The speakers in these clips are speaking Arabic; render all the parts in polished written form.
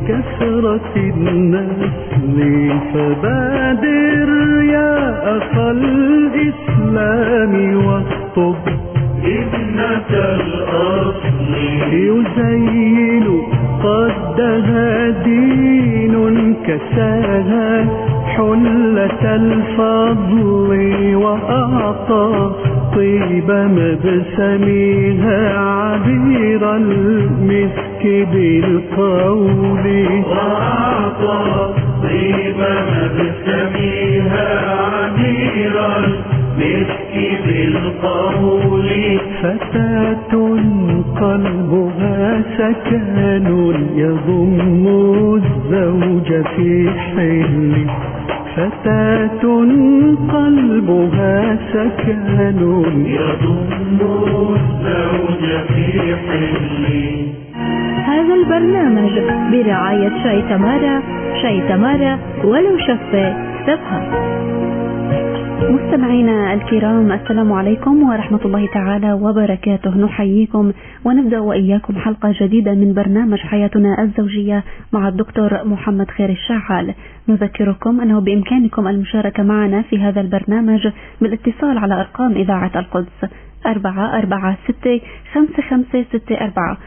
كثرة النسل، فبادر يا أخا الإسلام واخطب ابنة الأصل. يزين قدها دين كساها حلة الفضل، وأعطى طيب مبسمها عبير المسك بالقول. وأعطى طيب مبسمها عبير المسك بالقول. فتاة قلبها سكن يضم الزوج في حل. فتاة قلبها سكن يضم الزوج في حل. هذا البرنامج برعاية شاي تمارا. شاي تمارا ولو شفة تفهم. مستمعينا الكرام، السلام عليكم ورحمة الله تعالى وبركاته. نحييكم ونبدأ وإياكم حلقة جديدة من برنامج حياتنا الزوجية مع الدكتور محمد خير الشعال. نذكركم أنه بإمكانكم المشاركة معنا في هذا البرنامج بالاتصال على أرقام إذاعة القدس 446-5564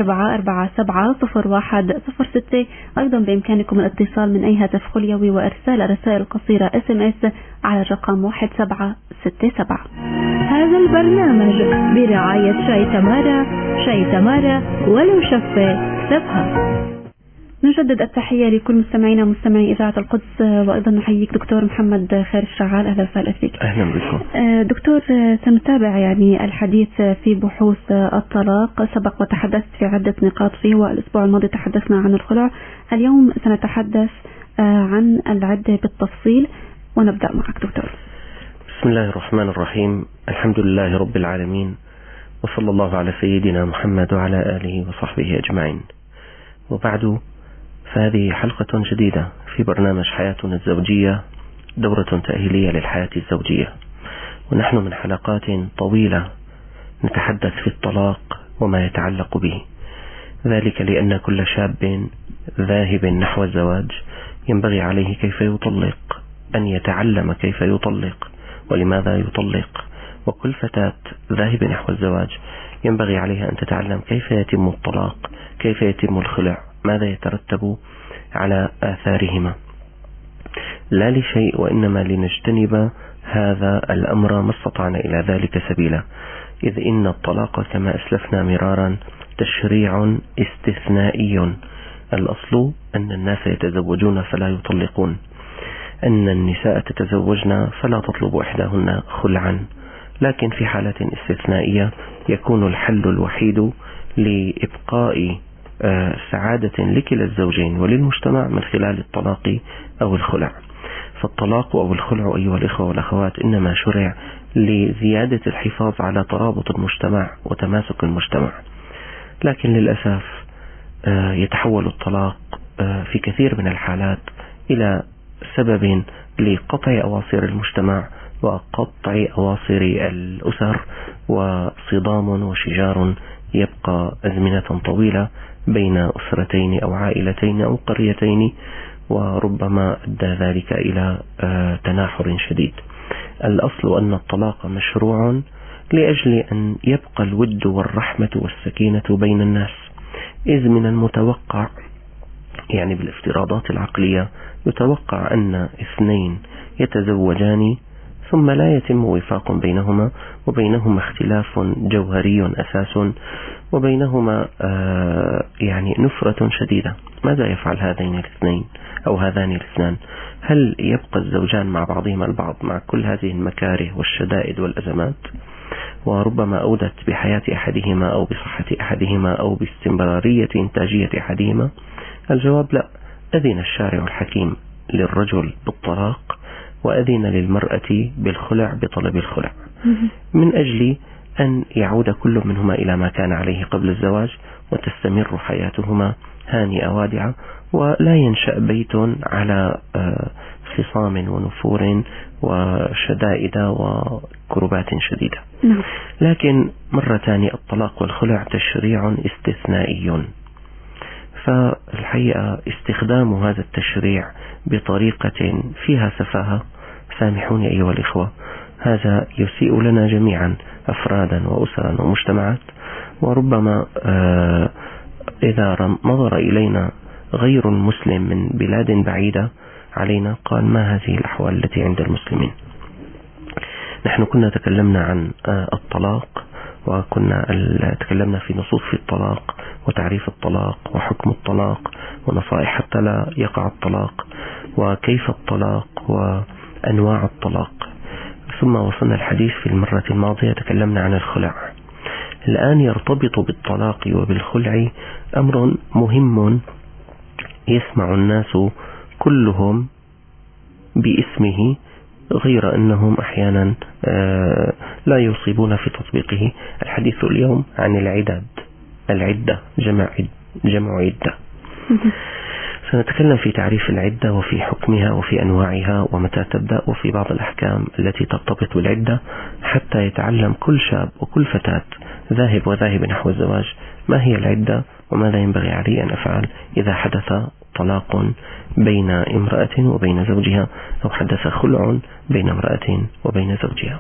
447-0106. أيضا بإمكانكم الاتصال من أي هاتف خليوي وإرسال الرسائل القصيرة SMS على الرقم 1767. هذا البرنامج برعاية شاي تمارا. شاي تمارا ولو شفة تفهم. نجدد التحية لكل مستمعينا مستمعي إذاعة القدس، وأيضا نحييك دكتور محمد خير الشعال. أهلا وسهلا فيك. أهلا بكم دكتور. سنتابع الحديث في بحوث الطلاق. سبق وتحدثت في عدة نقاط فيه، والأسبوع الماضي تحدثنا عن الخلع. اليوم سنتحدث عن العدة بالتفصيل، ونبدأ معك دكتور. بسم الله الرحمن الرحيم. الحمد لله رب العالمين، وصلى الله على سيدنا محمد وعلى آله وصحبه أجمعين. وبعد، فهذه حلقة جديدة في برنامج حياتنا الزوجية، دورة تأهيلية للحياة الزوجية. ونحن من حلقات طويلة نتحدث في الطلاق وما يتعلق به، ذلك لأن كل شاب ذاهب نحو الزواج ينبغي عليه كيف يطلق أن يتعلم كيف يطلق ولماذا يطلق. وكل فتاة ذاهب نحو الزواج ينبغي عليها أن تتعلم كيف يتم الطلاق، كيف يتم الخلع، ماذا يترتب على آثارهما، لا لشيء وإنما لنجتنب هذا الأمر ما استطعنا إلى ذلك سبيلا. إذ إن الطلاق كما أسلفنا مرارا تشريع استثنائي. الأصل أن الناس يتزوجون فلا يطلقون، أن النساء تتزوجن فلا تطلب إحداهن خلعا، لكن في حالة استثنائية يكون الحل الوحيد لإبقاء سعادة لكلا الزوجين وللمجتمع من خلال الطلاق أو الخلع. فالطلاق أو الخلع أيها الإخوة والأخوات إنما شرع لزيادة الحفاظ على ترابط المجتمع وتماسك المجتمع، لكن للأسف يتحول الطلاق في كثير من الحالات إلى سبب لقطع أواصر المجتمع وقطع أواصر الأسر، وصدام وشجار يبقى أزمنة طويلة بين أسرتين أو عائلتين أو قريتين، وربما أدى ذلك إلى تناحر شديد. الأصل أن الطلاق مشروع لأجل أن يبقى الود والرحمة والسكينة بين الناس، إذ من المتوقع بالافتراضات العقلية يتوقع أن اثنين يتزوجان ثم لا يتم وفاق بينهما، وبينهما اختلاف جوهري أساس، وبينهما نفرة شديدة. ماذا يفعل هذين الاثنين أو هذان الاثنان؟ هل يبقى الزوجان مع بعضهما البعض مع كل هذه المكاره والشدائد والأزمات، وربما أودت بحياة أحدهما أو بصحة أحدهما أو باستمرارية إنتاجية أحدهما؟ الجواب لا. أذن الشارع الحكيم للرجل بالطلاق، وأذن للمرأة بالخلع بطلب الخلع، من أجل أن يعود كل منهما إلى ما كان عليه قبل الزواج، وتستمر حياتهما هانئة وادعة، ولا ينشأ بيت على خصام ونفور وشدائد وكربات شديدة. لكن مرة ثانية الطلاق والخلع تشريع استثنائي، فالحقيقة استخدام هذا التشريع بطريقة فيها سفاهة، سامحوني أيها الإخوة، هذا يسيء لنا جميعا أفرادا وأسرا ومجتمعات. وربما إذا نظر إلينا غير المسلم من بلاد بعيدة علينا قال ما هذه الأحوال التي عند المسلمين. نحن كنا تكلمنا عن الطلاق، وكنا تكلمنا في نصوص في الطلاق وتعريف الطلاق وحكم الطلاق ونصائح حتى لا يقع الطلاق وكيف الطلاق وأنواع الطلاق. ثم وصلنا الحديث في المرة الماضية تكلمنا عن الخلع. الآن يرتبط بالطلاق وبالخلع أمر مهم يسمع الناس كلهم باسمه، غير أنهم أحيانا لا يصيبون في تطبيقه. الحديث اليوم عن العدة جمع عدة. سنتكلم في تعريف العدة وفي حكمها وفي أنواعها ومتى تبدأ وفي بعض الأحكام التي ترتبط بالعدة، حتى يتعلم كل شاب وكل فتاة ذاهب نحو الزواج ما هي العدة وماذا ينبغي عليه أن أفعل إذا حدث طلاق بين امرأة وبين زوجها أو حدث خلع بين امرأة وبين زوجها.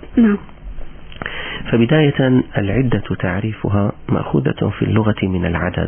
فبداية العدة تعريفها مأخوذة في اللغة من العدد،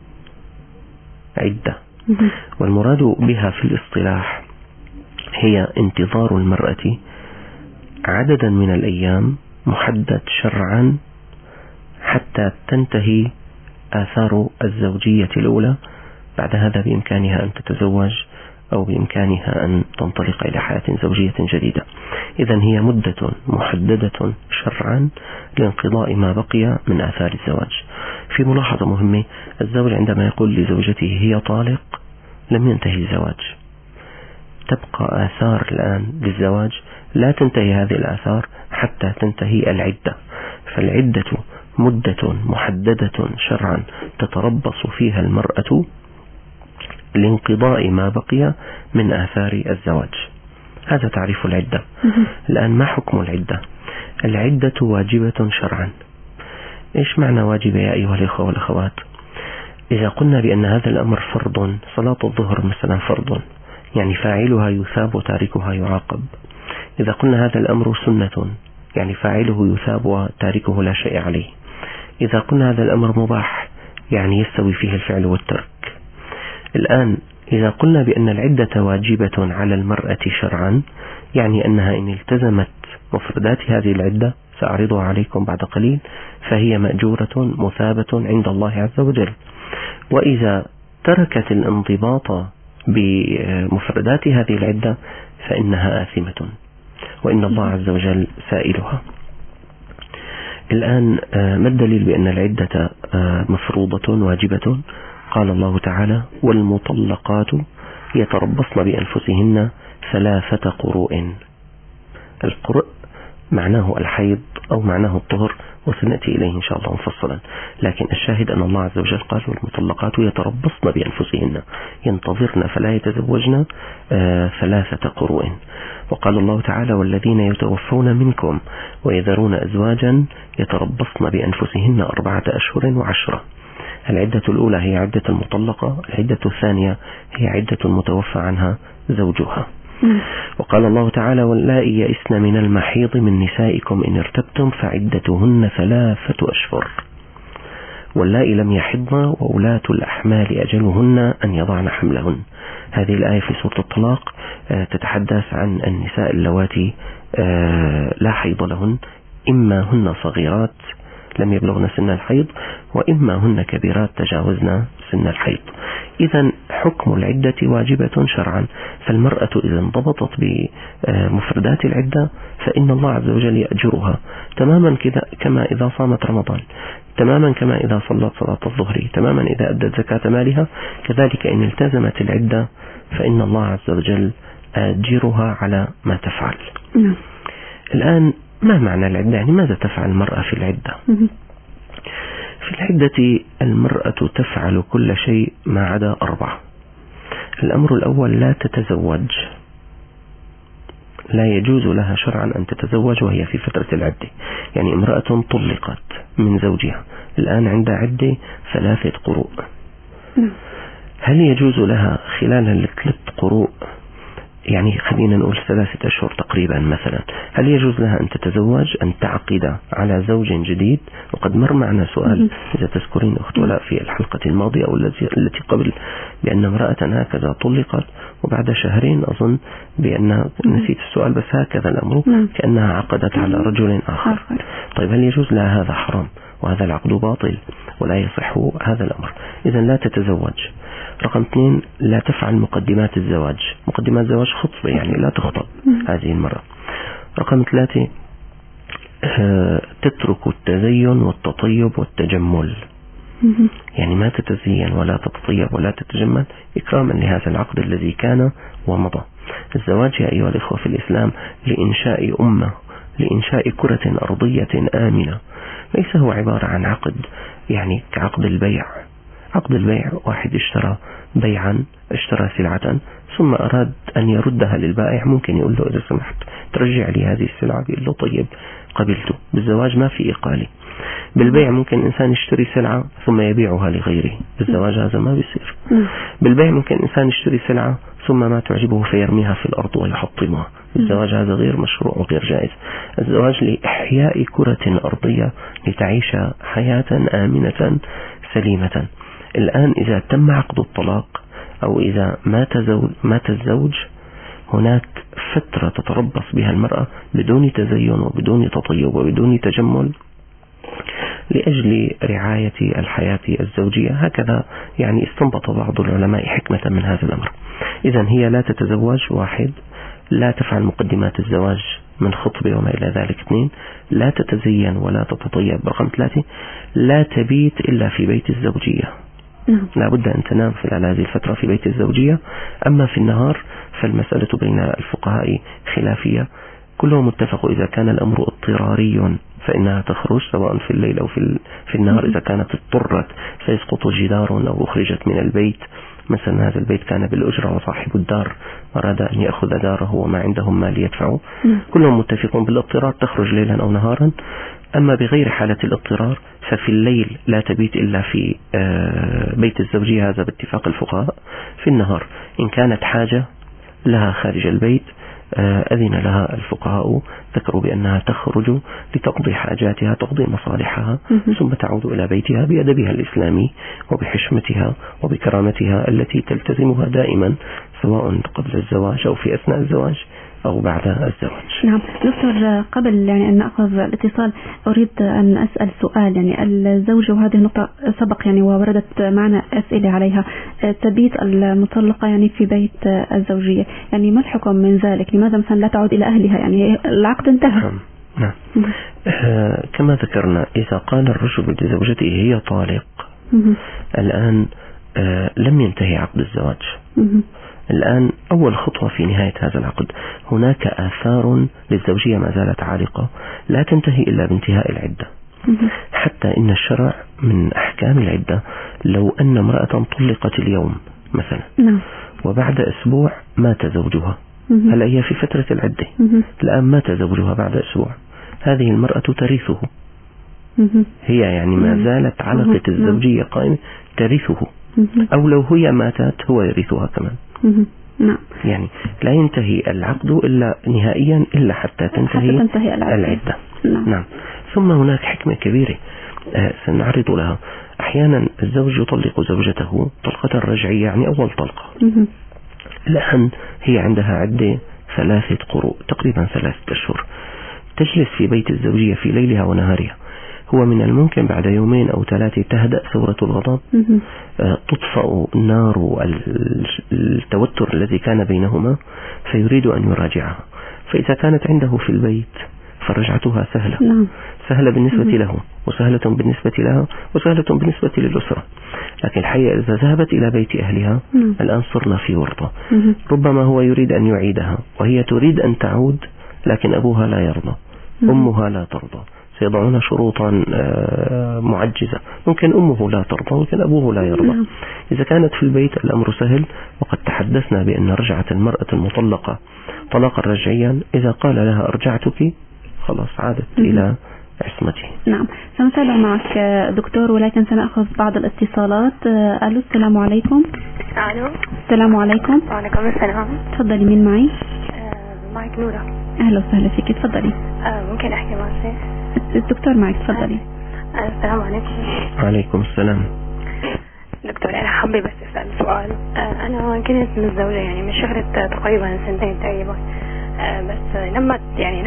عدة، والمراد بها في الاصطلاح هي انتظار المرأة عددا من الأيام محدد شرعا حتى تنتهي آثار الزوجية الأولى. بعد هذا بإمكانها أن تتزوج أو بإمكانها أن تنطلق إلى حياة زوجية جديدة. إذن هي مدة محددة شرعا لانقضاء ما بقي من آثار الزواج. في ملاحظة مهمة، الزوج عندما يقول لزوجته هي طالق لم ينتهي الزواج، تبقى آثار الآن للزواج، لا تنتهي هذه الآثار حتى تنتهي العدة. فالعدة مدة محددة شرعا تتربص فيها المرأة لانقضاء ما بقي من آثار الزواج. هذا تعريف العدة. الآن ما حكم العدة؟ العدة واجبة شرعا. إيش معنى واجبة يا أيها الإخوة والأخوات؟ إذا قلنا بأن هذا الأمر فرض، صلاة الظهر مثلا فرض، يعني فاعلها يثاب وتاركها يعاقب. إذا قلنا هذا الأمر سنة، يعني فاعله يثاب وتاركه لا شيء عليه. إذا قلنا هذا الأمر مباح، يعني يستوي فيه الفعل والترك. الآن إذا قلنا بأن العدة واجبة على المرأة شرعا، يعني أنها إن التزمت مفردات هذه العدة، سأعرضها عليكم بعد قليل، فهي مأجورة مثابة عند الله عز وجل. وإذا تركت الانضباط بمفردات هذه العدة فإنها آثمة، وإن الله عز وجل سائلها. الآن ما الدليل بأن العدة مفروضة واجبة؟ قال الله تعالى: والمطلقات يتربصن بأنفسهن 3 قروء. القرء معناه الحيض أو معناه الطهر، وسنأتي إليه إن شاء الله مفصلا. لكن الشاهد أن الله عز وجل قال: والمطلقات يتربصن بأنفسهن، ينتظرن فلا يتزوجن 3 قروء. وقال الله تعالى: والذين يتوفون منكم ويذرون أزواجا يتربصن بأنفسهن 4 أشهر و10. العدة الأولى هي عدة المطلقة، العدة الثانية هي عدة المتوفى عنها زوجها. وقال الله تعالى: واللائي يئسن من المحيض من نسائكم إن ارتبتم فعدتهن 3 أشهر واللائي لم يحضن وأولاة الأحمال أجلهن أن يضعن حملهن. هذه الآية في سورة الطلاق تتحدث عن النساء اللواتي لا حيض لهن، إما هن صغيرات لم يبلغن سن الحيض، وإما هن كبيرات تجاوزن سن الحيض. إذن حكم العدة واجبة شرعا. فالمرأة إذا انضبطت بمفردات العدة فإن الله عز وجل يأجرها تماما كما إذا صامت رمضان، تماما كما إذا صلت صلاة الظهر، تماما إذا أدت زكاة مالها، كذلك إن التزمت العدة فإن الله عز وجل أجرها على ما تفعل. الآن ما معنى العدة؟ يعني ماذا تفعل المرأة في العدة؟ في العدة المرأة تفعل كل شيء ما عدا 4. الأمر الأول: لا تتزوج، لا يجوز لها شرعا أن تتزوج وهي في فترة العدة. يعني امرأة طلقت من زوجها الآن عندها عدة 3 قروء. هل يجوز لها خلال الثلاث قروء، يعني خلينا نقول 3 أشهر تقريبا مثلا، هل يجوز لها أن تتزوج، أن تعقد على زوج جديد؟ وقد مر معنا سؤال إذا تذكرين أخت ولاء في الحلقة الماضية أو التي قبل بأن امرأة هكذا طلقت وبعد شهرين أظن بأن نسيت السؤال بس هكذا الأمر كأنها عقدت على رجل آخر. طيب هل يجوز لها؟ هذا حرام وهذا العقد باطل ولا يصح هذا الأمر. إذا لا تتزوج. رقم 2 لا تفعل مقدمات الزواج. مقدمات الزواج خطبة يعني لا تخطب هذه المرة. رقم 3 تترك التزين والتطيب والتجمل، يعني ما تتزين ولا تتطيب ولا تتجمل إكراما لهذا العقد الذي كان ومضى. الزواج يا أيها الإخوة في الإسلام لإنشاء أمة، لإنشاء كرة أرضية آمنة، ليس هو عبارة عن عقد يعني كعقد البيع. عقد البيع واحد اشترى بيعا، اشترى سلعة ثم أراد أن يردها للبائع، ممكن يقول له إذا سمحت ترجع لي هذه السلعة، يقول له طيب قبلته. بالزواج ما في إقالة. بالبيع ممكن إنسان يشتري سلعة ثم يبيعها لغيره، بالزواج هذا ما بيصير. بالبيع ممكن إنسان يشتري سلعة ثم ما تعجبه فيرميها في الأرض ويحطمها، الزواج هذا غير مشروع وغير جائز. الزواج لإحياء كرة أرضية لتعيش حياة آمنة سليمة. الآن إذا تم عقد الطلاق أو إذا مات الزوج هناك فترة تتربص بها المرأة بدون تزين وبدون تطيب وبدون تجمل لأجل رعاية الحياة الزوجية. هكذا يعني استنبط بعض العلماء حكمة من هذا الأمر. إذن هي لا تتزوج، 1 لا تفعل مقدمات الزواج من خطبة وما إلى ذلك، 2 لا تتزين ولا تتطيب، رقم 3 لا تبيت إلا في بيت الزوجية. لا بد أن تنام خلال هذه الفترة في بيت الزوجية. أما في النهار فالمسألة بين الفقهاء خلافية، كلهم اتفقوا إذا كان الأمر اضطراري فإنها تخرج سواء في الليل أو في النهار. إذا كانت اضطرت فيسقط جدار أو أخرجت من البيت، مثلا هذا البيت كان بالأجرة وصاحب الدار أراد أن يأخذ داره وما عندهم مال يدفعه، كلهم متفقون بالاضطرار تخرج ليلا أو نهارا. أما بغير حالة الاضطرار ففي الليل لا تبيت إلا في بيت الزوجية، هذا باتفاق الفقهاء. في النهار إن كانت حاجة لها خارج البيت أذن لها الفقهاء، ذكروا بأنها تخرج لتقضي حاجاتها، تقضي مصالحها، ثم تعود إلى بيتها بأدبها الإسلامي وبحشمتها وبكرامتها التي تلتزمها دائما سواء قبل الزواج أو في أثناء الزواج أو بعد الزواج. نعم دكتور، قبل يعني أن نأخذ الاتصال أريد أن أسأل سؤال. يعني الزوجة، وهذه النقطة سبق يعني ووردت معنا أسئلة عليها، تبيت المطلقة يعني في بيت الزوجية، يعني ما الحكم من ذلك؟ لماذا مثلا لا تعود إلى أهلها؟ يعني العقد انتهى. نعم. كما ذكرنا إذا قال الرجل لزوجته هي طالق الآن لم ينتهي عقد الزواج. الآن أول خطوة في نهاية هذا العقد، هناك آثار للزوجية ما زالت عالقة لا تنتهي إلا بانتهاء العدة. حتى إن الشرع من أحكام العدة لو أن امرأة طلقت اليوم مثلا وبعد أسبوع مات زوجها، هلا هي في فترة العدة، الآن مات زوجها بعد أسبوع، هذه المرأة ترثه، هي يعني ما زالت علقة الزوجية قائمة، ترثه، أو لو هي ماتت هو يرثها كمان. يعني لا ينتهي العقد إلا نهائيا إلا حتى تنتهي العدة. نعم. ثم هناك حكمة كبيرة سنعرض لها. أحيانا الزوج يطلق زوجته طلقة رجعية، يعني أول طلقة، الآن هي عندها عدة 3 قروء تقريبا 3 أشهر، تجلس في بيت الزوجية في ليلها ونهارها. هو من الممكن بعد 2 أو 3 تهدأ ثورة الغضب، تطفأ نار التوتر الذي كان بينهما، فيريد أن يراجعها. فإذا كانت عنده في البيت فرجعتها سهلة، سهلة بالنسبة له وسهلة بالنسبة لها وسهلة بالنسبة للأسرة. لكن الحقيقة إذا ذهبت إلى بيت أهلها الآن صرنا في ورطة. ربما هو يريد أن يعيدها وهي تريد أن تعود، لكن أبوها لا يرضى، أمها لا ترضى، سيضعون شروطا معجزة، ممكن أمه لا ترضى ممكن أبوه لا يرضى. إذا كانت في البيت الأمر سهل، وقد تحدثنا بأن رجعت المرأة المطلقة طلاقا رجعيا، إذا قال لها أرجعتك خلاص عادت إلى عصمته. نعم، سنتابع معك دكتور، ولكن سنأخذ بعض الاتصالات. ألو، السلام عليكم. الو، السلام عليكم. وعليكم السلام. تفضلي، مين معي؟ معك نورة. أهلا وسهلا فيك، تفضلي. ممكن أحكي مع الشيخ؟ الدكتور معك، تفضلي. السلام عليكم. وعليكم السلام. دكتور، أنا حابة بس أسأل سؤال. أنا كنت متزوجة يعني من شهر تقريبا سنتين تقريبا. بس لما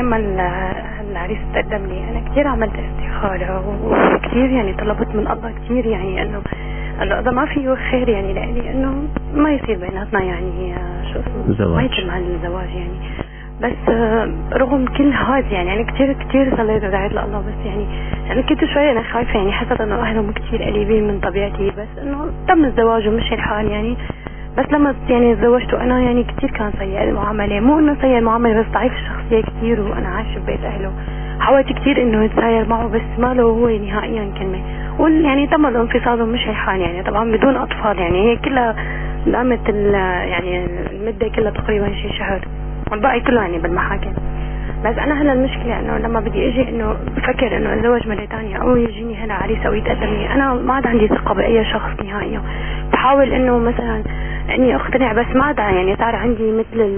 العريس تقدم لي أنا كثير عملت استخارة وكثير يعني طلبت من الله كثير يعني إنه هذا ما فيه خير يعني لأني إنه ما يصير بيناتنا يعني شو اسمه ما يتم هالزواج يعني. بس رغم كل هذا يعني كثير صليت ودعيت لله، بس يعني كنت شوي أنا خايفة يعني حسيت إنه أهلهم كثير قريبين من طبيعتي، بس إنه تم الزواج ومشي الحال يعني. بس لما يعني تزوجت أنا يعني كثير كان سيء المعاملة، مو إنه سيء المعاملة بس ضعيف الشخصية كثير، وأنا عايشة ببيت أهله. حاولت كثير إنه أتساير معه بس ما له هو نهائيا كلمة، يعني تم الانفصال ومشي الحال يعني طبعا بدون أطفال يعني. هي كلها دامت يعني المدة كلها تقريبا شي شهر، والباقي كله يعني بالمحاكم. بس أنا هلا المشكلة إنه لما بدي أجي إنه بفكر إنه أتزوج مرة تانية أو يجيني هلا عريس أو يتقدم لي، أنا ما عاد عندي ثقة بأي شخص نهائيا. بحاول إنه مثلا إني أقتنع، بس ما عاد يعني صار عندي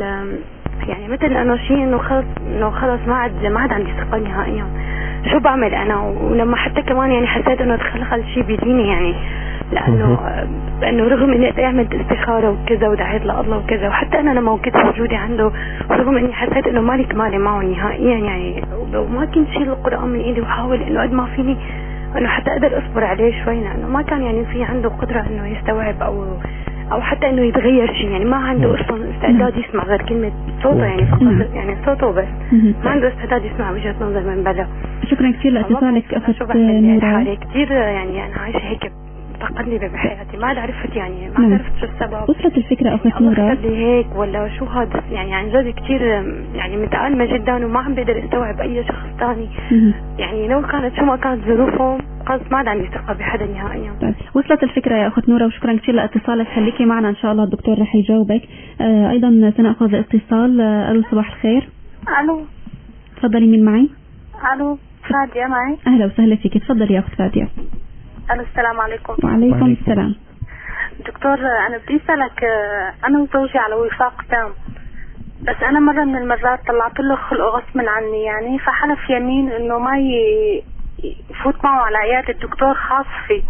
مثل إنه شيء إنه خلص ما عاد عندي ثقة نهائيا. شو بعمل أنا؟ ولما حتى كمان يعني حسيت إنه تخلخل شيء بديني يعني، لأنه رغم إني عملت استخارة وكذا ودعيت لله وكذا، وحتى أنا لما كنت موجودة عنده ورغم إني حسيت إنه مالي كمالي معه نهائيا يعني، وما كنت شيل القرآن من إيدي وحاول إنه قد ما فيني إنه حتى أقدر أصبر عليه شوي، لأنه ما كان يعني في عنده قدرة إنه يستوعب أو حتى إنه يتغير شيء يعني. ما عنده أصلا استعداد يسمع غير كلمة صوته يعني فقط يعني صوته بس، ما عنده استعداد يسمع وجهة نظر من برا. شكرا كثير لاتصالك أخت نورة. كثير يعني أنا عايشة هيك متقلبة بحياتي، ما عرفت يعني ما عرفت شو السبب. وصلت الفكرة أخت نورة لي هيك ولا شو هذا يعني؟ عن جد كثير يعني متألمة جدا وما عم بقدر استوعب أي شخص ثاني يعني. لو كانت شو ما كانت ظروفهم خلص ما عندي ثقة بحدا نهائيا. طيب. وصلت الفكرة يا أخت نورة، وشكرا كثير لاتصالك. خليكي معنا إن شاء الله، الدكتور رح يجاوبك. أيضا سنأخذ اتصال. ألو، صباح الخير. ألو، تفضلي، مين معي؟ ألو، فادية معي. أهلا وسهلا فيك، تفضلي يا أخت فادية. ألو، السلام عليكم. وعليكم السلام. دكتور، أنا بدي أسألك، أنا وزوجي على وفاق تام، بس أنا مرة من المرات طلعت له خلقه غصبا عني يعني، فحلف يمين إنه ما يفوت معه على عيادة الدكتور خاص فيه.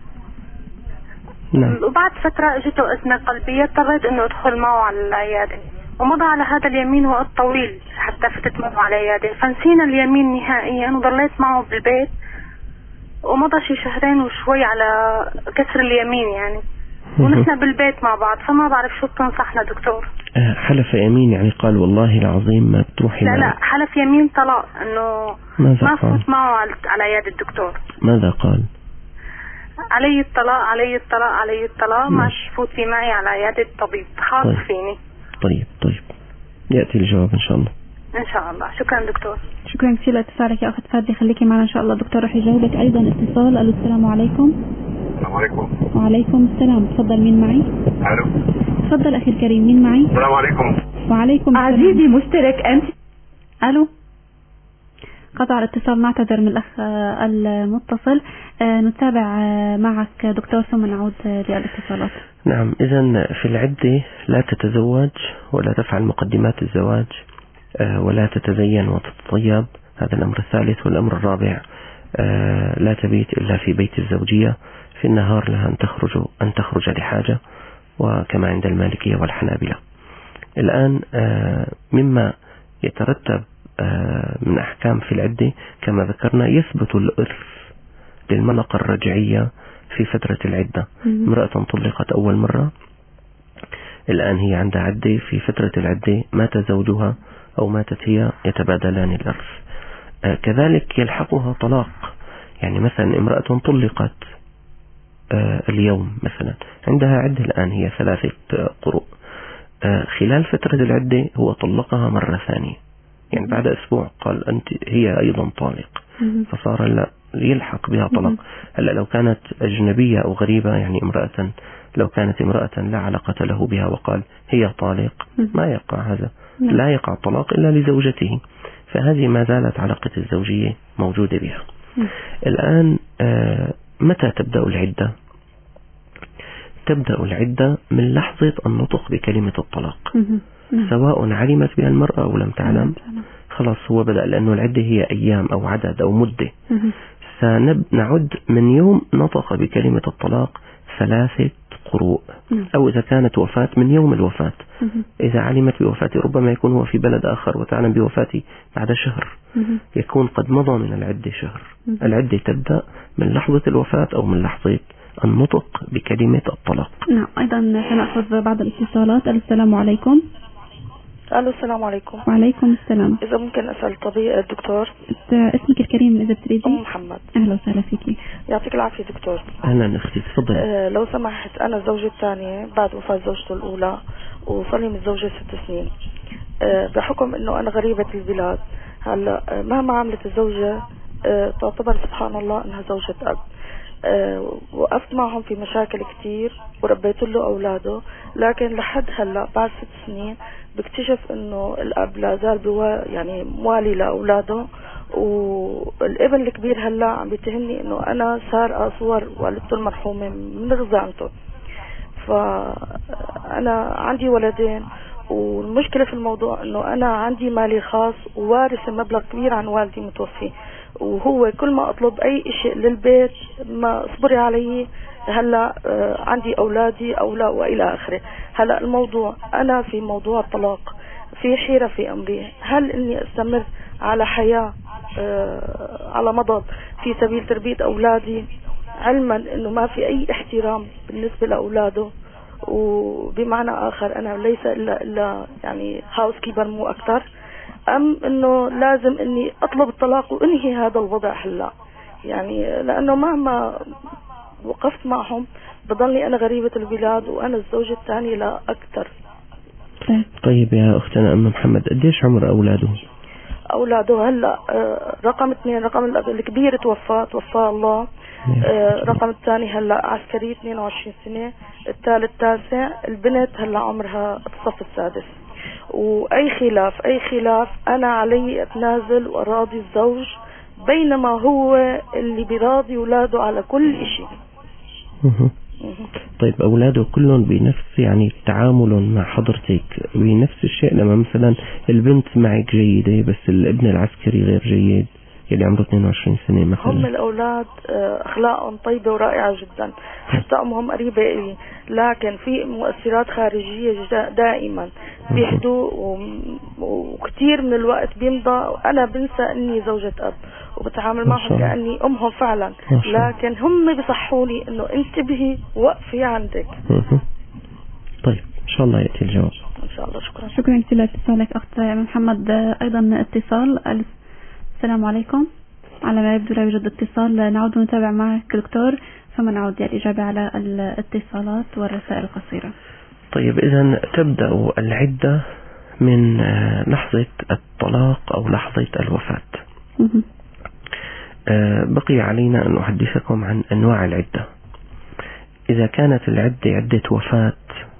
نعم. وبعد فترة اجته أزمة قلبية، اضطريت إنه أدخل معه على العيادة، ومضى على هذا اليمين وقت طويل حتى فتت معه على العيادة، فنسينا اليمين نهائيا وضليت معه بالبيت، ومضى شي شهرين وشوي على كسر اليمين يعني، ونحن بالبيت مع بعض، فما بعرف شو بتنصحنا دكتور. حلف يمين يعني قال والله العظيم ما تروحي معه؟ لا، حلف يمين طلاق انه ما فوت معه على عيادة الدكتور. ماذا قال؟ علي الطلاق علي الطلاق علي الطلاق، ما تفوتي معي على عيادة طبيب خاص طيب. فيني. طيب يأتي الجواب إن شاء الله. إن شاء الله. شكرا دكتور. شكرا كثير لاتصالك يا أخت فادي، خليكي معنا إن شاء الله، الدكتور رح يجاوبك. أيضا اتصال. ألو، السلام عليكم. السلام عليكم. وعليكم السلام. تفضل، مين معي؟ ألو. تفضل أخي الكريم، مين معي؟ السلام عليكم. وعليكم السلام. عزيزي مشترك أنت. ألو، قطع الاتصال، نعتذر من الأخ المتصل. نتابع معك دكتور ثم نعود للاتصالات. نعم، إذن في العدة لا تتزوج ولا تفعل مقدمات الزواج ولا تتزين وتتطيب، هذا الأمر الثالث. والأمر الرابع لا تبيت إلا في بيت الزوجية، في النهار لها أن تخرج لحاجة، وكما عند المالكية والحنابلة. الآن مما يترتب من أحكام في العدة كما ذكرنا، يثبت الإرث للملقة الرجعية في فترة العدة. امرأة طلقت أول مرة، الآن هي عندها عدة، في فترة العدة مات زوجها أو ماتت هي، يتبادلان الإرث. كذلك يلحقها طلاق، يعني مثلا امرأة طلقت اليوم مثلا، عندها عدة الآن هي 3 قروء، خلال فترة العدة هو طلقها مرة ثانية، يعني بعد أسبوع قال أنت هي أيضا طالق، فصار لا يلحق بها طلاق. هلا لو كانت أجنبية أو غريبة، يعني امرأة، لو كانت امرأة لا علاقة له بها وقال هي طالق، ما يقع هذا، لا يقع طلاق إلا لزوجته. فهذه ما زالت علاقة الزوجية موجودة بها. الآن متى تبدأ العدة؟ تبدأ العدة من لحظة النطق بكلمة الطلاق، سواء علمت بها المرأة أو لم تعلم، خلاص هو بدأ، لأنه العدة هي أيام أو عدد أو مدة. سنعد من يوم نطق بكلمة الطلاق 3 قروء، أو إذا كانت وفاة من يوم الوفاة. إذا علمت بوفاته ربما يكون هو في بلد آخر وتعلم بوفاته بعد شهر، يكون قد مضى من العدة شهر. العدة تبدأ من لحظة الوفاة أو من لحظة النطق بكلمة الطلاق. نعم. أيضا سنأخذ بعض الاتصالات. السلام عليكم. الو السلام عليكم. وعليكم السلام. اذا ممكن اسال طبيب الدكتور اسمك الكريم اذا بتريدي؟ محمد. اهلا وسهلا فيكي. يعطيك العافيه دكتور. اهلا اختي تفضلي. لو سمحت، انا الزوجه الثانيه بعد وفاه زوجته الاولى، وصار لي متزوجه 6 سنين. بحكم انه انا غريبه البلاد، هلا مهما عملت الزوجه تعتبر سبحان الله انها زوجة اب. وقفت معهم في مشاكل كتير وربيت له اولاده، لكن لحد هلا بعد 6 سنين بكتشف انه الاب لا زال يعني موالي لاولاده، والابن الكبير هلا عم بيتهمني انه انا سارقه صور والدته المرحومه من غزانته. فانا عندي ولدين، والمشكله في الموضوع انه انا عندي مالي خاص ووارث مبلغ كبير عن والدي متوفي، وهو كل ما اطلب اي شيء للبيت ما اصبري علي، هلا عندي اولادي او لا والى اخره. هلا الموضوع انا في موضوع الطلاق في حيرة في امري، هل اني استمر على حياة على مضض في سبيل تربية اولادي، علما انه ما في اي احترام بالنسبة لاولاده، وبمعنى اخر انا ليس الا يعني هاوس كيبر مو اكثر، ام انه لازم اني اطلب الطلاق وانهي هذا الوضع هلا، يعني لانه مهما وقفت معهم بضلني انا غريبة البلاد وانا الزوجة الثانية لا اكثر. طيب يا اختنا ام محمد، قديش عمر اولاده؟ اولاده هلا رقم 2، رقم الكبير توفى الله، رقم الثاني هلا عسكري 22 سنة، الثالث 9، البنت هلا عمرها الصف السادس. واي خلاف انا علي اتنازل واراضي الزوج، بينما هو اللي بيراضي اولاده على كل شيء. طيب اولاده كلهم بنفس يعني تعامل مع حضرتك بنفس الشيء؟ لما مثلا البنت معك جيدة بس الابن العسكري غير جيد اللي عمره 22 سنة مثلا؟ هم الأولاد أخلاقهم طيبة ورائعة جدا، حتى أمهم قريبة إلي، لكن في مؤثرات خارجية دائما بيحدوا، وكثير من الوقت بيمضى وأنا بنسى أني زوجة أب وبتعامل معهم كأني أمهم فعلا، لكن هم بيصحوني أنه انتبهي وقفي عندك. طيب إن شاء الله يأتي الجواب إن شاء الله. شكرا كثير لاتصالك أخت محمد. أيضا اتصال. السلام عليكم. على ما يبدو لا يوجد اتصال، نعود ونتابع معك دكتور، ثم نعود الإجابة على الاتصالات والرسائل القصيرة. طيب إذن تبدأ العدة من لحظة الطلاق أو لحظة الوفاة. بقي علينا أن أحدثكم عن أنواع العدة. إذا كانت العدة عدة وفاة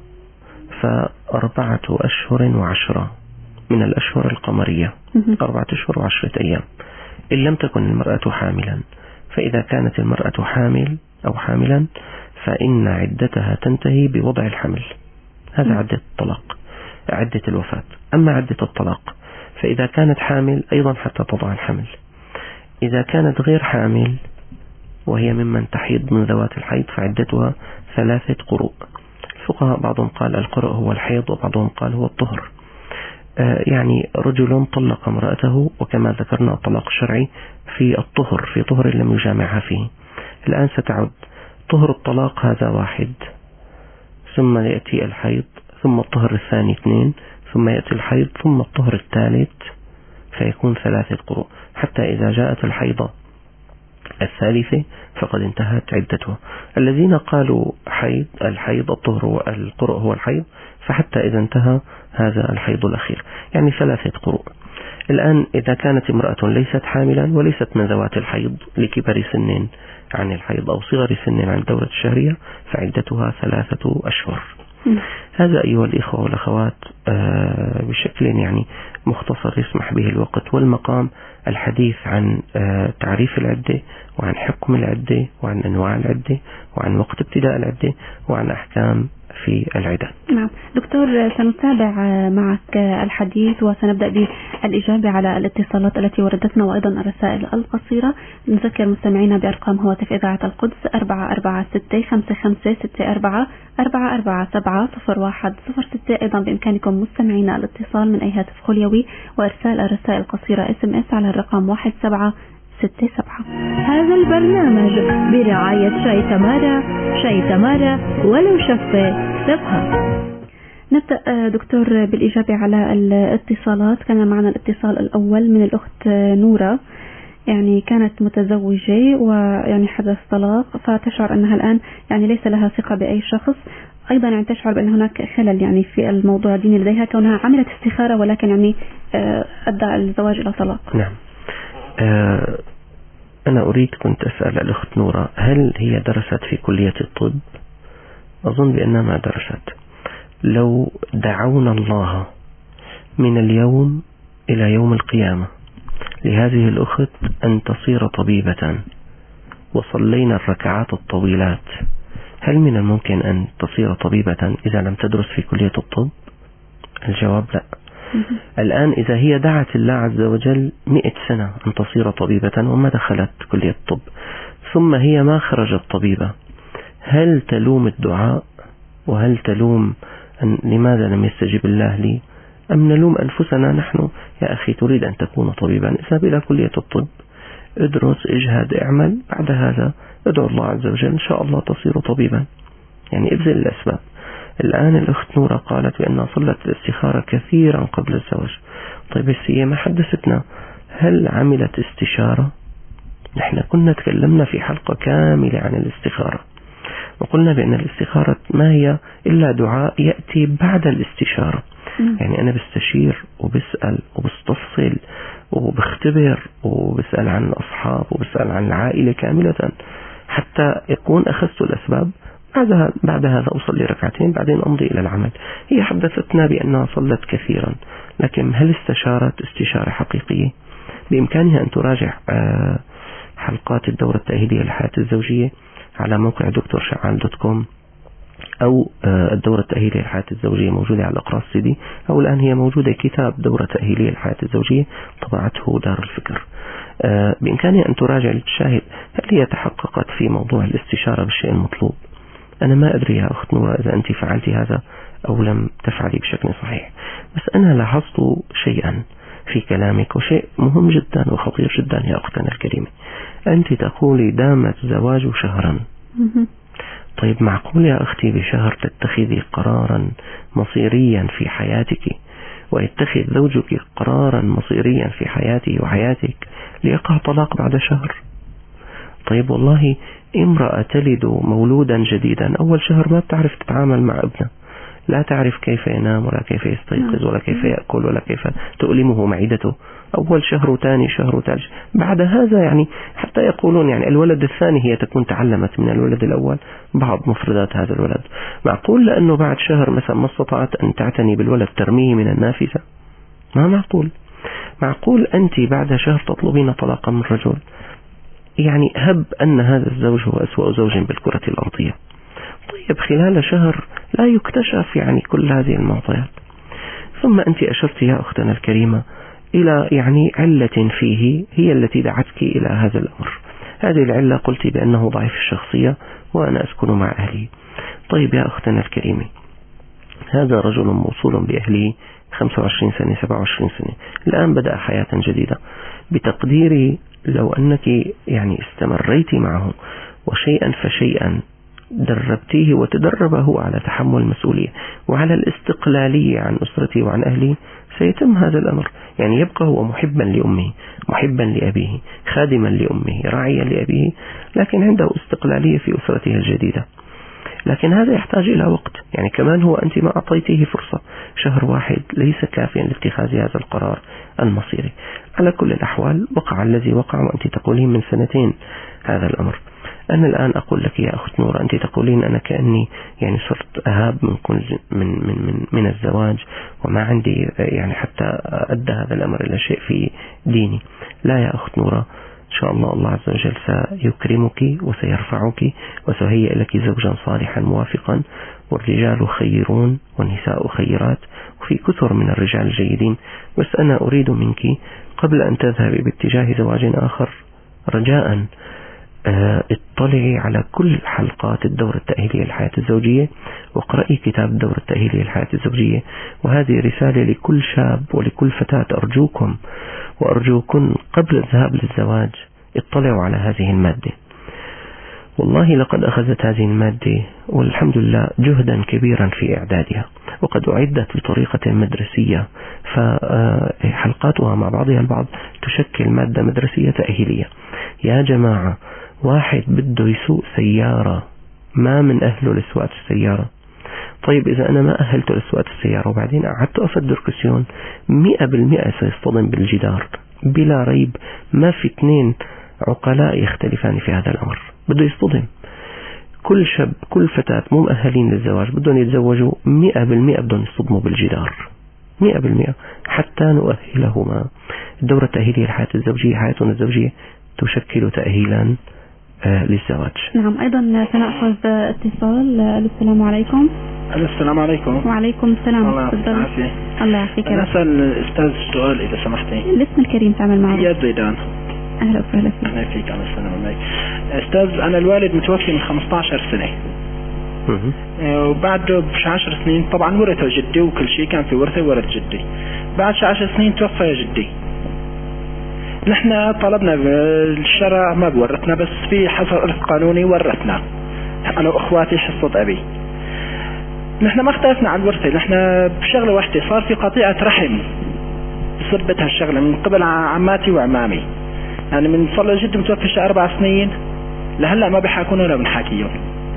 ف4 أشهر و10 من الأشهر القمرية، 4 أشهر و10 أيام، إن لم تكن المرأة حاملا. فإذا كانت المرأة حامل أو حاملا فإن عدتها تنتهي بوضع الحمل. هذا عدة الطلاق، عدة الوفاة. أما عدة الطلاق فإذا كانت حامل أيضا حتى تضع الحمل. إذا كانت غير حامل وهي ممن تحيض من ذوات الحيض فعدتها 3 قروء. الفقهاء بعضهم قال القرء هو الحيض وبعضهم قال هو الطهر. يعني رجل طلق امرأته، وكما ذكرنا الطلاق الشرعي في الطهر، في طهر لم يجامعها فيه. الآن ستعد طهر الطلاق هذا 1، ثم يأتي الحيض، ثم الطهر الثاني 2، ثم يأتي الحيض، ثم الطهر الثالث، فيكون 3 قروء، حتى إذا جاءت الحيضة الثالثة فقد انتهت عدتها. الذين قالوا الحيض الطهر والقرء هو الحيض، فحتى إذا انتهى هذا الحيض الأخير، يعني 3 قروء. الآن إذا كانت امرأة ليست حاملا وليست من ذوات الحيض لكبر سن عن الحيض أو صغر سن عن الدورة الشهرية فعدتها 3 أشهر. هذا أيها الإخوة والأخوات بشكل يعني مختصر يسمح به الوقت والمقام الحديث عن تعريف العدة، وعن حكم العدة، وعن أنواع العدة، وعن وقت ابتداء العدة، وعن أحكام في العدة. نعم دكتور، سنتابع معك الحديث وسنبدأ بالإجابة على الاتصالات التي وردتنا وأيضا الرسائل القصيرة. نذكر مستمعينا بأرقام هواتف إذاعة القدس 446-55-64-44-7-01-06. أيضا بإمكانكم مستمعينا الاتصال من أي هاتف خليوي وإرسال الرسائل القصيرة SMS على الرقم 1767. هذا البرنامج برعاية شاي تمارا، شاي تمارا ولو شفة صفها. نبدأ دكتور بالإجابة على الاتصالات. كان معنا الاتصال الأول من الأخت نورة، يعني كانت متزوجة ويعني حدث طلاق، فتشعر أنها الآن يعني ليس لها ثقة بأي شخص. أيضا يعني تشعر بأن هناك خلل يعني في الموضوع الديني لديها، كونها عملت استخارة ولكن يعني أدى الزواج إلى طلاق. نعم. أنا كنت أسأل الأخت نورة، هل هي درست في كلية الطب؟ أظن بأنها ما درست. لو دعونا الله من اليوم إلى يوم القيامة لهذه الأخت أن تصير طبيبة وصلينا الركعات الطويلات، هل من الممكن أن تصير طبيبة إذا لم تدرس في كلية الطب؟ الجواب لا. الآن إذا هي دعت الله عز وجل 100 سنة أن تصير طبيبة وما دخلت كلية الطب، ثم هي ما خرجت طبيبة، هل تلوم الدعاء؟ وهل تلوم أن لماذا لم يستجب الله لي؟ أم نلوم أنفسنا نحن؟ يا أخي تريد أن تكون طبيبا، اذهب إلى كلية الطب، ادرس، اجهد، اعمل، بعد هذا ادعو الله عز وجل إن شاء الله تصير طبيبا. يعني ابذل الأسباب. الآن الأخت نورة قالت بأنها صلت الاستخارة كثيرا قبل الزواج. طيب هي ما حدثتنا هل عملت استشارة؟ نحن كنا تكلمنا في حلقة كاملة عن الاستخارة، وقلنا بأن الاستخارة ما هي إلا دعاء يأتي بعد الاستشارة. يعني أنا بستشير وبسأل وبستفصل وبختبر وبسأل عن الأصحاب وبسأل عن العائلة كاملة حتى يكون أخذت الأسباب. بعد هذا أصلي ركعتين بعدين أمضي إلى العمل. هي حدثتنا بأنها صلت كثيرا، لكن هل استشارت استشارة حقيقية؟ بإمكانها أن تراجع حلقات الدورة التأهيلية للحياة الزوجية على موقع دكتورشعال.com، أو الدورة التأهيلية للحياة الزوجية موجودة على الأقراص CD، أو الآن هي موجودة كتاب دورة تأهيلية للحياة الزوجية طبعته دار الفكر. بإمكانها أن تراجع لتشاهد هل هي تحققت في موضوع الاستشارة بالشيء المطلوب. أنا ما أدري يا أخت نورة إذا أنت فعلتي هذا أو لم تفعلي بشكل صحيح، بس أنا لاحظت شيئا في كلامك وشيء مهم جدا وخطير جدا يا أختنا الكريمة. أنت تقولي دامت زواج شهرا. طيب معقول يا أختي بشهر تتخذي قرارا مصيريا في حياتك ويتخذ زوجك قرارا مصيريا في حياته وحياتك ليقع طلاق بعد شهر؟ طيب والله امرأة تلد مولودا جديدا أول شهر ما بتعرف تتعامل مع ابنها، لا تعرف كيف ينام ولا كيف يستيقظ ولا كيف يأكل ولا كيف تؤلمه معدته. أول شهر وثاني شهر وثالث، بعد هذا يعني حتى يقولون يعني الولد الثاني هي تكون تعلمت من الولد الأول بعض مفردات هذا الولد. معقول لأنه بعد شهر مثلا ما استطعت أن تعتني بالولد ترميه من النافذة؟ ما معقول. معقول أنت بعد شهر تطلبين طلاقا من رجل؟ يعني هب أن هذا الزوج هو أسوأ زوج بالكرة الأرضية. طيب خلال شهر لا يكتشف يعني كل هذه المعطيات. ثم أنت أشرت يا أختنا الكريمة إلى يعني علة فيه هي التي دعتك إلى هذا الأمر. هذه العلة قلت بأنه ضعيف الشخصية وأنا أسكن مع أهلي. طيب يا أختنا الكريمة، هذا رجل موصول بأهله 25 سنة 27 سنة، الآن بدأ حياة جديدة. بتقديري لو أنك يعني استمريت معه وشيئا فشيئا دربتيه وتدربه على تحمل المسؤولية وعلى الاستقلالية عن أسرته وعن أهله سيتم هذا الأمر. يعني يبقى هو محبا لأمه، محبا لأبيه، خادما لأمه، راعيا لأبيه، لكن عنده استقلالية في أسرته الجديدة. لكن هذا يحتاج إلى وقت. يعني كمان هو أنت ما أعطيته فرصة، شهر واحد ليس كافيا لاتخاذ هذا القرار المصيري. على كل الأحوال وقع الذي وقع وأنت تقولين من 2 سنين هذا الأمر. أنا الآن أقول لك يا أخت نورة، أنت تقولين أنا كأني يعني صرت أهاب من الزواج وما عندي يعني حتى أدى هذا الأمر إلى شيء في ديني. لا يا أخت نورة، إن شاء الله عز وجل سيكرمك وسيرفعك وسيهيئ لك زوجا صالحا موافقا، والرجال خيرون والنساء خيرات، وفي كثر من الرجال الجيدين. بس أنا أريد منك قبل أن تذهبي باتجاه زواج آخر رجاء اطلعي على كل حلقات الدورة التأهيلية للحياة الزوجية، واقرأي كتاب الدورة التأهيلية للحياة الزوجية. وهذه رسالة لكل شاب ولكل فتاة، أرجوكم وأرجوكن قبل الذهاب للزواج اطلعوا على هذه المادة. والله لقد أخذت هذه المادة والحمد لله جهدا كبيرا في إعدادها، وقد أعدت بطريقة مدرسية، فحلقاتها مع بعضها البعض تشكل مادة مدرسية تأهيلية. يا جماعة، واحد بده يسوق سيارة ما من أهله لسواقة السيارة. طيب إذا أنا ما أهلته لسواقة السيارة وبعدين قعدت أصدر دركسيون 100% سيصطدم بالجدار بلا ريب. ما في اثنين عقلاء يختلفان في هذا الأمر، بده يصطدم. كل شاب كل فتاة مو مؤهلين للزواج بدهم يتزوجوا 100% بدهم يصطدموا بالجدار 100% حتى نؤهلهما. الدورة التأهيلية للحياة الزوجية، حياتنا الزوجية تشكل تأهيلا للزواج. نعم. أيضا سنأخذ اتصال. السلام عليكم. السلام عليكم. وعليكم السلام. الله يعافيك. أنا أسأل الأستاذ سؤال إذا سمحتي. الاسم الكريم تعمل معه. إياد زيدان. أهلا وسهلا فيك. أهلا فيك. أنا السلام عليك أستاذ. أنا الوالد متوفي من 15 سنة وبعد 10 سنين طبعا ورثه جدي وكل شيء كان في ورثه ورث جدي. بعد 10 سنين توفى جدي. نحن طلبنا بالشرع ما بورثنا، بس في حصل إرث قانوني ورثنا أنا وأخواتي حصة أبي. نحن ما اختلفنا عن الورثة، نحن بشغلة واحدة صار في قطيعة رحم بسبب هالشغلة من قبل عماتي وعمامي. يعني من صار جدي متوفي 4 سنين لهلا ما بيحاكونا ولا بنحاكيهم.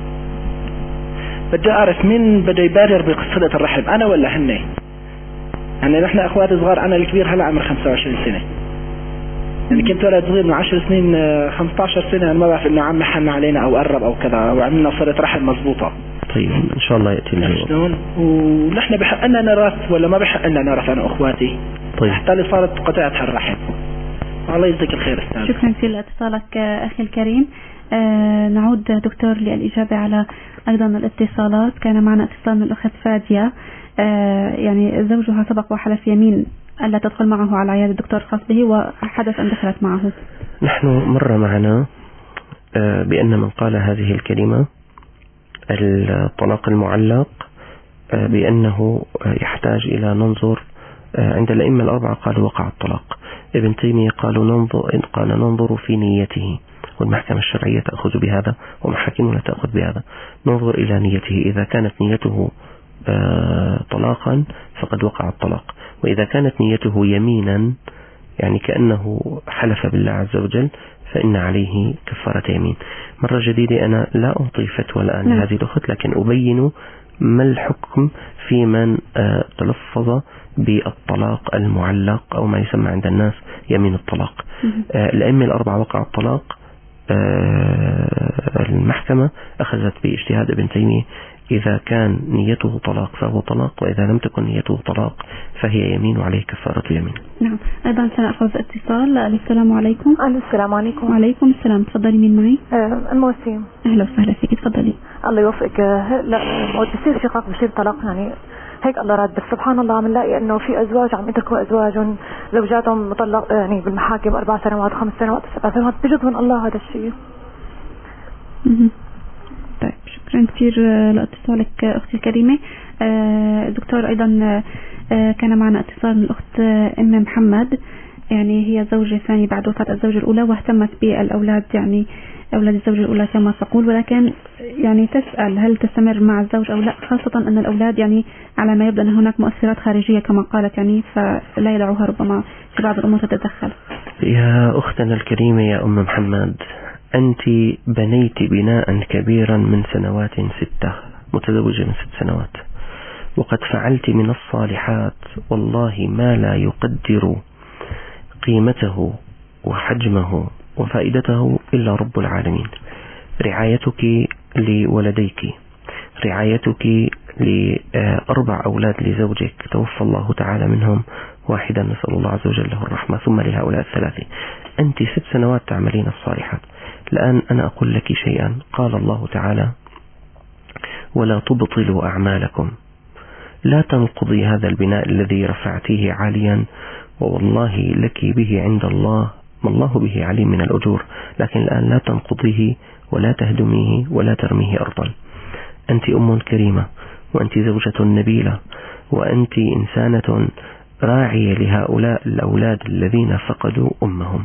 بدي أعرف مين بده يبادر بقصة الرحم، أنا ولا هن؟ يعني نحن أخواتي صغار، أنا الكبير هلا عمر 25 سنة، يعني كنت ولد صغير من 10 سنين 15 سنة. أنا ما بعرف إنه عم حن علينا أو قرب أو كذا وعملنا صلة رحم مضبوطة. طيب إن شاء الله يأتي الجواب. ونحن بحق لنا نرث ولا ما بحق لنا نرث أنا وأخواتي؟ طيب حتى اللي صارت قطعت هالرحم. الله يجزيك الخير أستاذ. شكرا كثير لاتصالك أخي الكريم. نعود دكتور للإجابة على أيضا الاتصالات. كان معنا اتصال من الأخت فادية، يعني زوجها سبق وحلف يمين ألا تدخل معه على عيادة الدكتور الخاص به، وحدث أن دخلت معه. نحن مر معنا بأن من قال هذه الكلمة الطلاق المعلق بأنه يحتاج إلى ننظر. عند الأئمة الأربعة قالوا وقع الطلاق. ابن تيمية قال ننظر في نيته، والمحكمة الشرعية تأخذ بهذا ومحاكم لا تأخذ بهذا. ننظر إلى نيته، إذا كانت نيته طلاقا فقد وقع الطلاق، وإذا كانت نيته يمينا يعني كأنه حلف بالله عز وجل فإن عليه كفارة يمين. مرة جديدة أنا لا أعطي فتوى الآن لهذه الأخت، لكن أبين ما الحكم في من تلفظ بالطلاق المعلق أو ما يسمى عند الناس يمين الطلاق. الأئمة الأربعة وقع الطلاق. المحكمة أخذت باجتهاد ابن تيمية، إذا كان نيته طلاق فهو طلاق، وإذا لم تكن نيته طلاق فهي يمين وعليه كفارة يمين. نعم. أيضا سنأخذ اتصال. السلام عليكم. السلام عليكم. وعليكم السلام. تفضلي. مين معي؟ الموسيم. أهلا وسهلا فيك. تفضلي. الله يوفقك. لا بصير شقاق بصير طلاق، يعني هيك الله راد. بس سبحان الله عم نلاقي انه في ازواج عم يتركوا ازواجهم زوجاتهم مطلق يعني بالمحاكم 4 سنوات 5 سنوات 7 سنوات. بجد من الله هذا الشيء. طيب شكرا كثير لاتصالك أختي الكريمة. دكتور أيضا كان معنا اتصال من الأخت أم محمد، يعني هي زوجة ثانية بعد وفاة الزوجة الأولى، واهتمت بالأولاد، يعني أولاد الزوجة الأولى كما تقول، ولكن يعني تسأل هل تستمر مع الزوج أو لا، خاصة أن الأولاد يعني على ما يبدو أن هناك مؤثرات خارجية كما قالت، يعني فلا يدعوها ربما في بعض الأمور تتدخل. يا أختنا الكريمة يا أم محمد، أنت بنيت بناء كبيرا من سنوات 6، متزوجة من 6 سنوات، وقد فعلت من الصالحات والله ما لا يقدر قيمته وحجمه وفائدته إلا رب العالمين. رعايتك لولديك، رعايتك ل4 أولاد لزوجك توفى الله تعالى منهم واحدا، نسأل الله عز وجل له الرحمة، ثم لهؤلاء 3. أنت 6 سنوات تعملين الصالحات. الآن أنا أقول لك شيئا، قال الله تعالى: ولا تبطلوا أعمالكم. لا تنقضي هذا البناء الذي رفعتيه عاليا، ووالله لك به عند الله ما الله به عليم من الأجور، لكن الآن لا تنقضيه ولا تهدميه ولا ترميه أرضا. أنت أم كريمة، وأنت زوجة نبيلة، وأنت إنسانة راعية لهؤلاء الأولاد الذين فقدوا أمهم.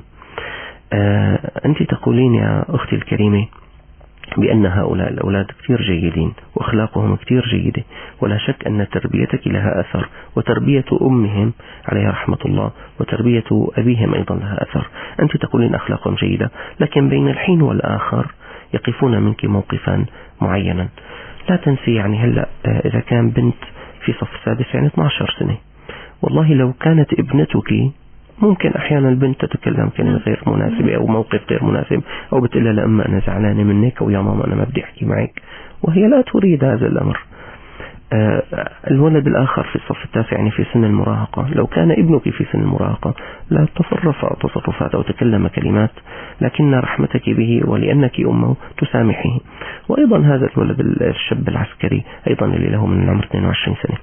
أنت تقولين يا أختي الكريمة بأن هؤلاء الأولاد كثير جيدين وأخلاقهم كثير جيدة، ولا شك أن تربيتك لها أثر، وتربية أمهم عليها رحمة الله وتربية أبيهم أيضا لها أثر. أنت تقولين أخلاقهم جيدة، لكن بين الحين والآخر يقفون منك موقفا معينا. لا تنسي يعني هلأ إذا كان بنت في صف السادس يعني 12 سنة، والله لو كانت ابنتك ممكن أحيانا البنت تتكلم كلمة غير مناسبة أو موقف غير مناسب، أو بتقول لها لأما أنا زعلانة منك، أو يا ماما أنا ما بدي أحكي معك، وهي لا تريد هذا الأمر. الولد الآخر في الصف التاسع يعني في سن المراهقة، لو كان ابنك في سن المراهقة لا تصرف تصرفات أو تكلم كلمات، لكن رحمتك به ولأنك أمه تسامحه. وأيضا هذا الولد الشاب العسكري أيضا اللي له من العمر 22 سنة،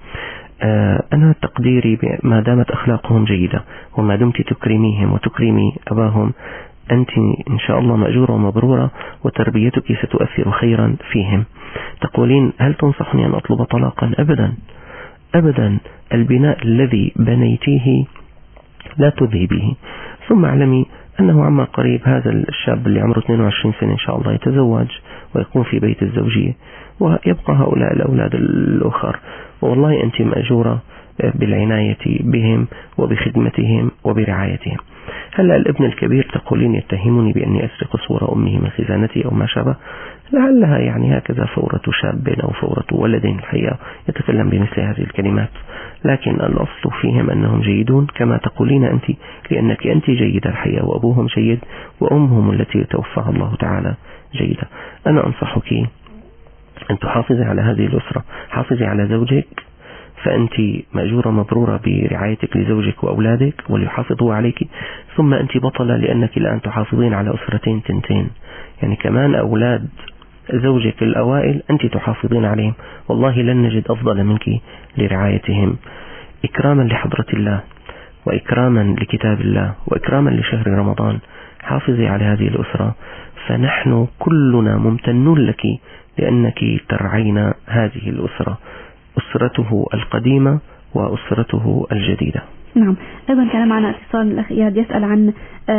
أنا تقديري ما دامت أخلاقهم جيدة وما دمت تكرميهم وتكرمي أباهم، أنت إن شاء الله مأجورة ومبرورة، وتربيتك ستؤثر خيرا فيهم. تقولين هل تنصحني أن أطلب طلاقا؟ أبدا أبدا، البناء الذي بنيتيه لا تذهبيه. ثم اعلمي أنه عما قريب هذا الشاب اللي عمره 22 سنة إن شاء الله يتزوج ويكون في بيت الزوجية، ويبقى هؤلاء الأولاد الأخر، والله أنت مأجورة بالعناية بهم وبخدمتهم وبرعايتهم. هلا الابن الكبير تقولين يتهمني بأني أسرق صورة أمه من خزانتي أو ما شابه، لعلها يعني هكذا فورة شاب أو فورة ولد الحقيقة يتكلم بمثل هذه الكلمات، لكن الأصل فيهم أنهم جيدون كما تقولين أنت، لأنك أنت جيدة الحقيقة، وأبوهم جيد، وأمهم التي توفاها الله تعالى جيدة. أنا أنصحك أن تحافظي على هذه الأسرة، حافظي على زوجك، فأنت مأجورة مبرورة برعايتك لزوجك وأولادك وليحافظوا عليك، ثم أنت بطلة لأنك الآن تحافظين على أسرتين تنتين، يعني كمان أولاد زوجك الأوائل أنت تحافظين عليهم، والله لن نجد أفضل منك لرعايتهم، إكراما لحضرة الله وإكراما لكتاب الله وإكراما لشهر رمضان. حافظي على هذه الأسرة، فنحن كلنا ممتنون لك لأنك ترعين هذه الأسرة، أسرته القديمة وأسرته الجديدة. نعم. أيضا كان معنا اتصال من الأخ إياد يسأل عن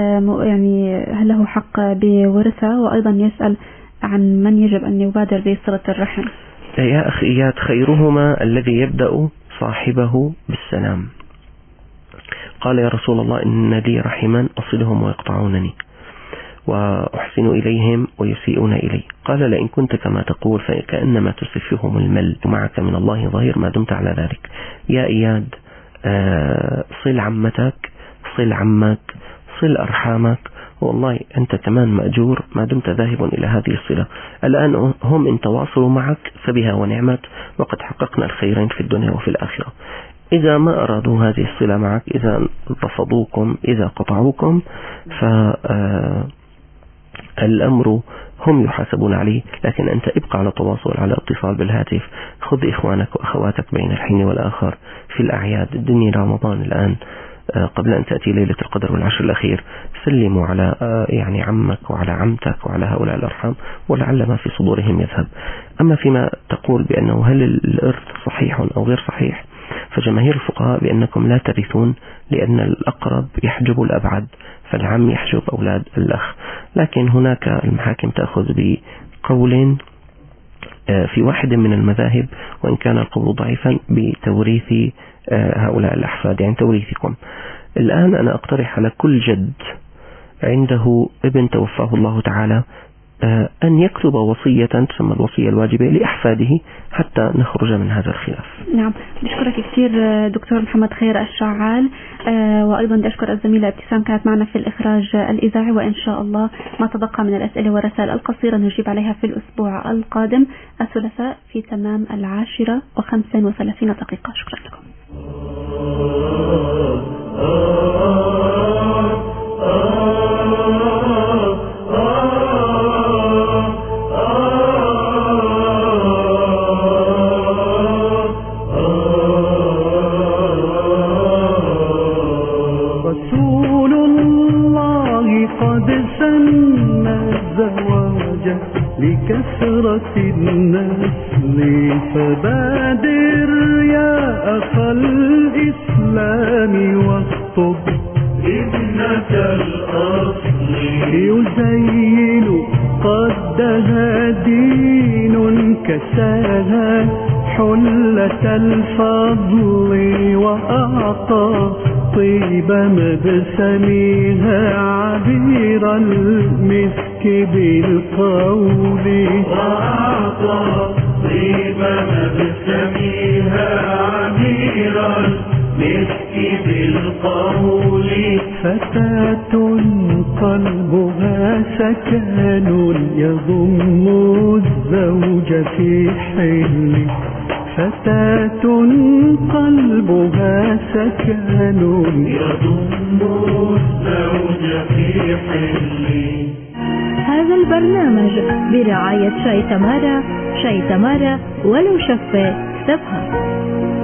يعني هل له حق بورثة، وأيضا يسأل عن من يجب أن يبادر بصلة الرحم. يا أخي إياد، خيرهما الذي يبدأ صاحبه بالسلام. قال يا رسول الله إن لي رحما أصلهم ويقطعونني وأحسن إليهم ويسيئون إلي. قال لئن كنت كما تقول فكأنما تسفهم المل، معك من الله ظهير ما دمت على ذلك. يا إياد، صل عمتك، صل عمك، صل أرحامك، والله أنت كمان مأجور ما دمت ذاهب إلى هذه الصلة. الآن هم إن تواصلوا معك فبها ونعمت، وقد حققنا الخيرين في الدنيا وفي الآخرة. إذا ما أرادوا هذه الصلة معك، إذا رفضوكم، إذا قطعوكم، الأمر هم يحاسبون عليه، لكن أنت ابقى على تواصل، على اتصال بالهاتف، خذ إخوانك وأخواتك بين الحين والآخر في الأعياد. الدنيا رمضان الآن قبل أن تأتي ليلة القدر والعشر الأخير، سلموا على يعني عمك وعلى عمتك وعلى هؤلاء الأرحام، ولعل ما في صدورهم يذهب. أما فيما تقول بأنه هل الإرث صحيح أو غير صحيح، فجماهير الفقهاء بأنكم لا ترثون، لأن الأقرب يحجب الأبعد، فالعم يحجب أولاد الأخ. لكن هناك المحاكم تأخذ بقول في واحد من المذاهب، وإن كان القول ضعيفا، بتوريث هؤلاء الأحفاد، يعني توريثكم. الآن أنا أقترح على كل جد عنده ابن توفاه الله تعالى أن يكتب وصية تسمى الوصية الواجبة لأحفاده حتى نخرج من هذا الخلاف. نعم، بشكرك كثير دكتور محمد خير الشعال، وأيضا بشكر الزميلة ابتسام كانت معنا في الإخراج الإذاعي، وإن شاء الله ما تبقى من الأسئلة والرسائل القصيرة نجيب عليها في الأسبوع القادم الثلاثاء في تمام 10:35. شكرا لكم. رسول الله قد سن الزواج لكثرة النسل فبادر يا أخا الإسلام واخطب ابنة الأصل يزين قدها دين كساها حلة الفضل وأعطى طيب مبسمها عبير المسك بالقول وأعطى طيب مبسمها عبير المسك بالقول فتاة قلبها سكن يضم الزوج في حل فتاة قلبها سكن يضم الزوج في حل. هذا البرنامج برعاية شاي تمارا، شاي تمارا ولو شفة سبها.